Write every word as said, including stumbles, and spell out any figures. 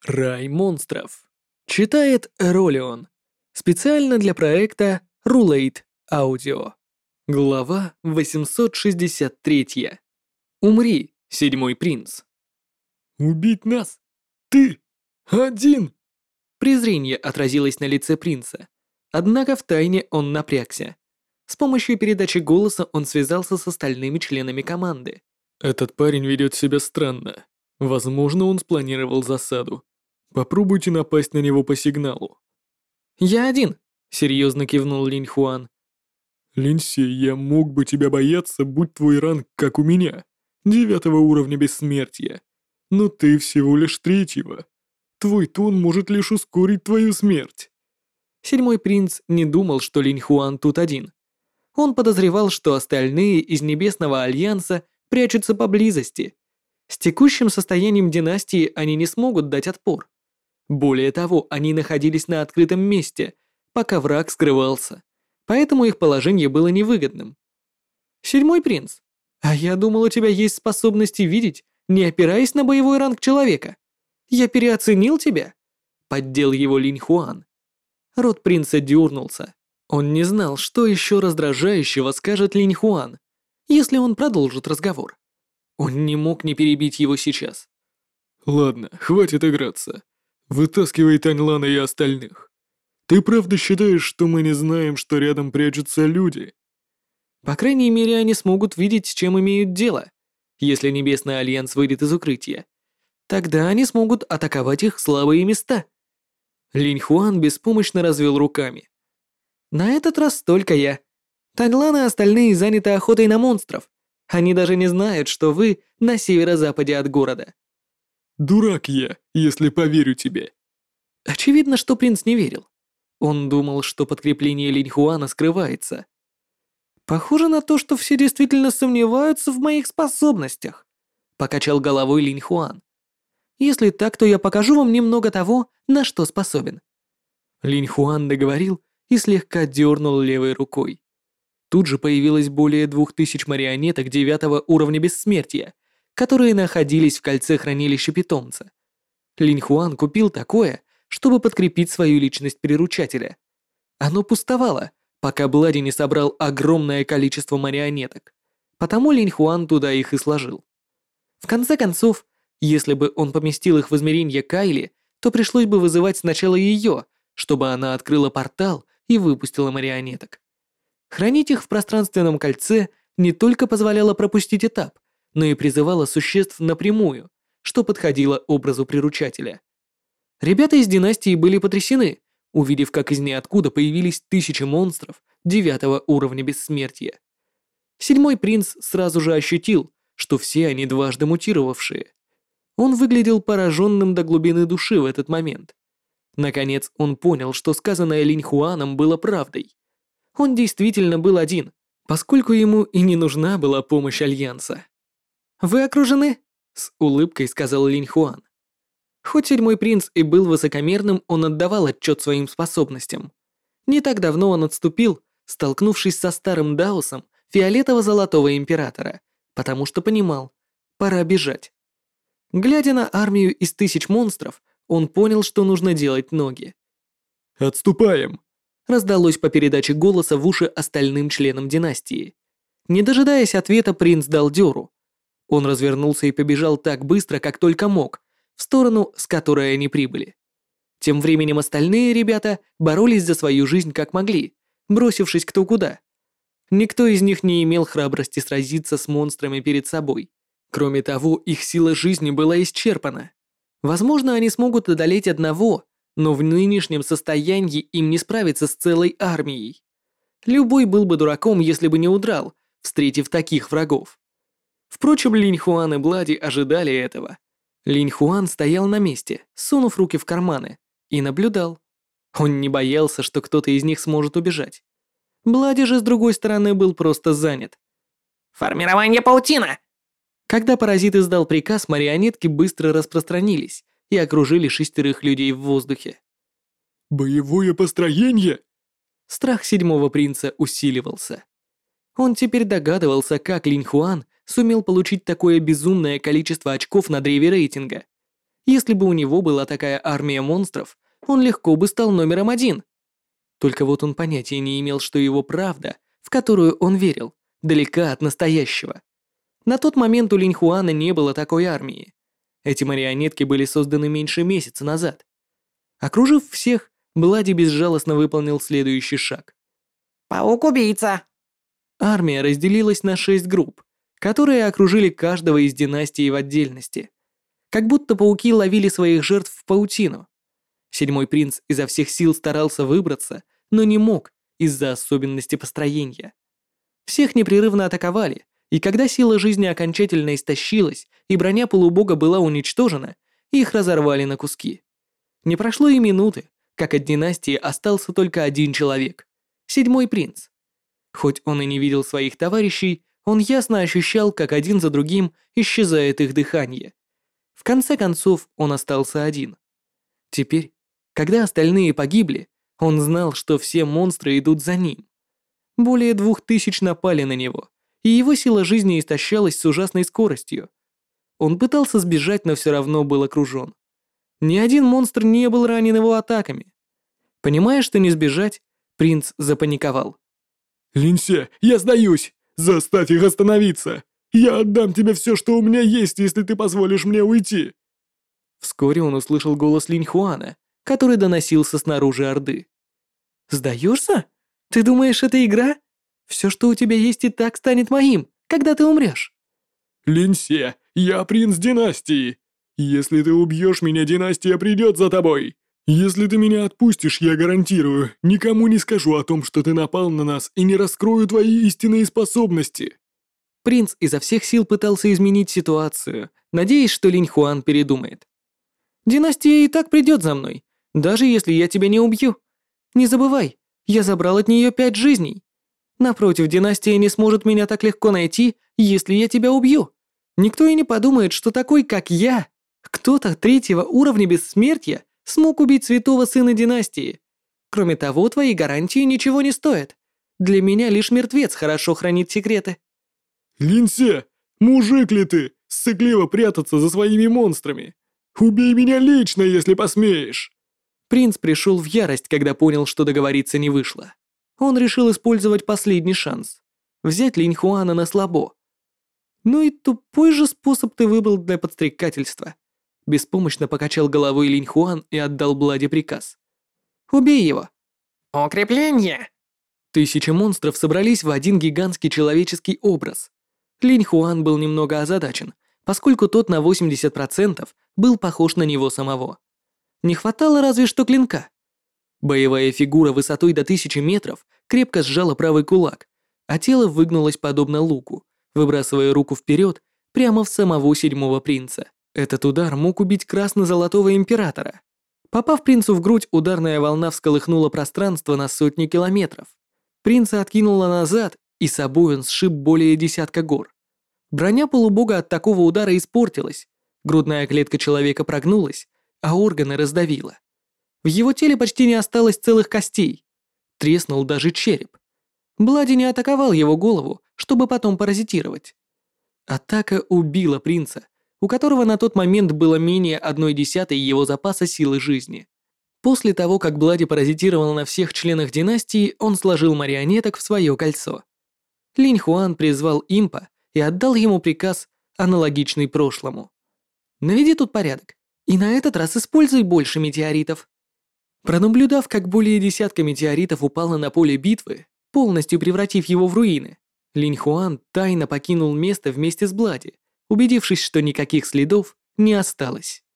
Рай монстров. Читает Ролион. Специально для проекта Rulate Audio. Глава восемьсот шестьдесят три. Умри, седьмой принц. «Убить нас? Ты? Один?» Презрение отразилось на лице принца. Однако втайне он напрягся. С помощью передачи голоса он связался с остальными членами команды. «Этот парень ведет себя странно. Возможно, он спланировал засаду. Попробуйте напасть на него по сигналу». «Я один», — серьезно кивнул Линь Хуан. «Линсей, я мог бы тебя бояться, будь твой ранг как у меня, девятого уровня бессмертия. Но ты всего лишь третьего. Твой тон может лишь ускорить твою смерть». Седьмой принц не думал, что Линь Хуан тут один. Он подозревал, что остальные из Небесного Альянса прячутся поблизости. С текущим состоянием династии они не смогут дать отпор. Более того, они находились на открытом месте, пока враг скрывался, поэтому их положение было невыгодным. «Седьмой принц, а я думал, у тебя есть способности видеть, не опираясь на боевой ранг человека. Я переоценил тебя?» — поддел его Линь Хуан. Рот принца дернулся. Он не знал, что еще раздражающего скажет Линь Хуан, если он продолжит разговор. Он не мог не перебить его сейчас. «Ладно, хватит играться. Вытаскивай Таньлана и остальных. Ты правда считаешь, что мы не знаем, что рядом прячутся люди?» По крайней мере, они смогут видеть, с чем имеют дело, если Небесный Альянс выйдет из укрытия. Тогда они смогут атаковать их слабые места. Линь Хуан беспомощно развел руками. На этот раз только я. Таньлан и остальные заняты охотой на монстров. Они даже не знают, что вы на северо-западе от города. «Дурак я, если поверю тебе». Очевидно, что принц не верил. Он думал, что подкрепление Линь Хуана скрывается. Похоже на то, что все действительно сомневаются в моих способностях, покачал головой Линь Хуан. Если так, то я покажу вам немного того, на что способен. Линь Хуан договорил и слегка дернул левой рукой. Тут же появилось более двух тысяч марионеток девятого уровня бессмертия, которые находились в кольце хранилища питомца. Линь Хуан купил такое, чтобы подкрепить свою личность приручателя. Оно пустовало, пока Блади не собрал огромное количество марионеток, потому Линь Хуан туда их и сложил. В конце концов, если бы он поместил их в измерение Кайли, то пришлось бы вызывать сначала ее, чтобы она открыла портал и выпустила марионеток. Хранить их в пространственном кольце не только позволяло пропустить этап, но и призывало существ напрямую, что подходило образу приручателя. Ребята из династии были потрясены, увидев, как из ниоткуда появились тысячи монстров девятого уровня бессмертия. Седьмой принц сразу же ощутил, что все они дважды мутировавшие. Он выглядел пораженным до глубины души в этот момент. Наконец он понял, что сказанное Линь Хуаном было правдой. Он действительно был один, поскольку ему и не нужна была помощь Альянса. «Вы окружены?» — с улыбкой сказал Линь Хуан. Хоть седьмой принц и был высокомерным, он отдавал отчет своим способностям. Не так давно он отступил, столкнувшись со старым Даосом фиолетово-золотого императора, потому что понимал, пора бежать. Глядя на армию из тысяч монстров, он понял, что нужно делать ноги. «Отступаем!» Раздалось по передаче голоса в уши остальным членам династии. Не дожидаясь ответа, принц дал дёру. Он развернулся и побежал так быстро, как только мог, в сторону, с которой они прибыли. Тем временем остальные ребята боролись за свою жизнь как могли, бросившись кто куда. Никто из них не имел храбрости сразиться с монстрами перед собой. Кроме того, их сила жизни была исчерпана. Возможно, они смогут одолеть одного, но в нынешнем состоянии им не справиться с целой армией. Любой был бы дураком, если бы не удрал, встретив таких врагов. Впрочем, Линь Хуан и Блади ожидали этого. Линь Хуан стоял на месте, сунув руки в карманы, и наблюдал. Он не боялся, что кто-то из них сможет убежать. Блади же, с другой стороны, был просто занят. «Формирование паутина!» Когда паразит издал приказ, марионетки быстро распространились и окружили шестерых людей в воздухе. «Боевое построение?» Страх седьмого принца усиливался. Он теперь догадывался, как Линь Хуан сумел получить такое безумное количество очков на древе рейтинга. Если бы у него была такая армия монстров, он легко бы стал номером один. Только вот он понятия не имел, что его правда, в которую он верил, далека от настоящего. На тот момент у Линьхуана не было такой армии. Эти марионетки были созданы меньше месяца назад. Окружив всех, Блади безжалостно выполнил следующий шаг. Паук-убийца. Армия разделилась на шесть групп, которые окружили каждого из династий в отдельности. Как будто пауки ловили своих жертв в паутину. Седьмой принц изо всех сил старался выбраться, но не мог из-за особенностей построения. Всех непрерывно атаковали, и когда сила жизни окончательно истощилась и броня полубога была уничтожена, их разорвали на куски. Не прошло и минуты, как от династии остался только один человек — седьмой принц. Хоть он и не видел своих товарищей, он ясно ощущал, как один за другим исчезает их дыхание. В конце концов, он остался один. Теперь, когда остальные погибли, он знал, что все монстры идут за ним. Более двух тысяч напали на него, и его сила жизни истощалась с ужасной скоростью. Он пытался сбежать, но все равно был окружен. Ни один монстр не был ранен его атаками. Понимая, что не сбежать, принц запаниковал. «Линьсе, я сдаюсь! Заставь их остановиться! Я отдам тебе все, что у меня есть, если ты позволишь мне уйти!» Вскоре он услышал голос Линьхуана, который доносился снаружи Орды. «Сдаешься? Ты думаешь, это игра? Все, что у тебя есть, и так станет моим, когда ты умрешь». «Линьсе, я принц династии! Если ты убьешь меня, династия придет за тобой! Если ты меня отпустишь, я гарантирую, никому не скажу о том, что ты напал на нас, и не раскрою твои истинные способности!» Принц изо всех сил пытался изменить ситуацию, надеясь, что Линьхуан передумает. «Династия и так придет за мной, даже если я тебя не убью. Не забывай, я забрал от нее пять жизней. Напротив, династия не сможет меня так легко найти, если я тебя убью. Никто и не подумает, что такой, как я, кто-то третьего уровня бессмертия, смог убить святого сына династии. Кроме того, твои гарантии ничего не стоят. Для меня лишь мертвец хорошо хранит секреты». «Линьсе, мужик ли ты, сыкливо прятаться за своими монстрами? Убей меня лично, если посмеешь!» Принц пришел в ярость, когда понял, что договориться не вышло. Он решил использовать последний шанс — взять Линьхуана на слабо. «Ну и тупой же способ ты выбрал для подстрекательства». Беспомощно покачал головой Линьхуан и отдал Блади приказ. «Убей его!» Укрепление. Тысячи монстров собрались в один гигантский человеческий образ. Линьхуан был немного озадачен, поскольку тот на восемьдесят процентов был похож на него самого. Не хватало разве что клинка. Боевая фигура высотой до тысячи метров крепко сжала правый кулак, а тело выгнулось подобно луку, выбрасывая руку вперед прямо в самого седьмого принца. Этот удар мог убить красно-золотого императора. Попав принцу в грудь, ударная волна всколыхнула пространство на сотни километров. Принца откинуло назад, и собой он сшиб более десятка гор. Броня полубога от такого удара испортилась, грудная клетка человека прогнулась, а органы раздавило. В его теле почти не осталось целых костей. Треснул даже череп. Блади не атаковал его голову, чтобы потом паразитировать. Атака убила принца, у которого на тот момент было менее одной десятой его запаса силы жизни. После того, как Блади паразитировал на всех членах династии, он сложил марионеток в свое кольцо. Линьхуан призвал импа и отдал ему приказ, аналогичный прошлому. «Наведи тут порядок, и на этот раз используй больше метеоритов». Пронаблюдав, как более десятка метеоритов упало на поле битвы, полностью превратив его в руины, Линьхуан тайно покинул место вместе с Блади, убедившись, что никаких следов не осталось.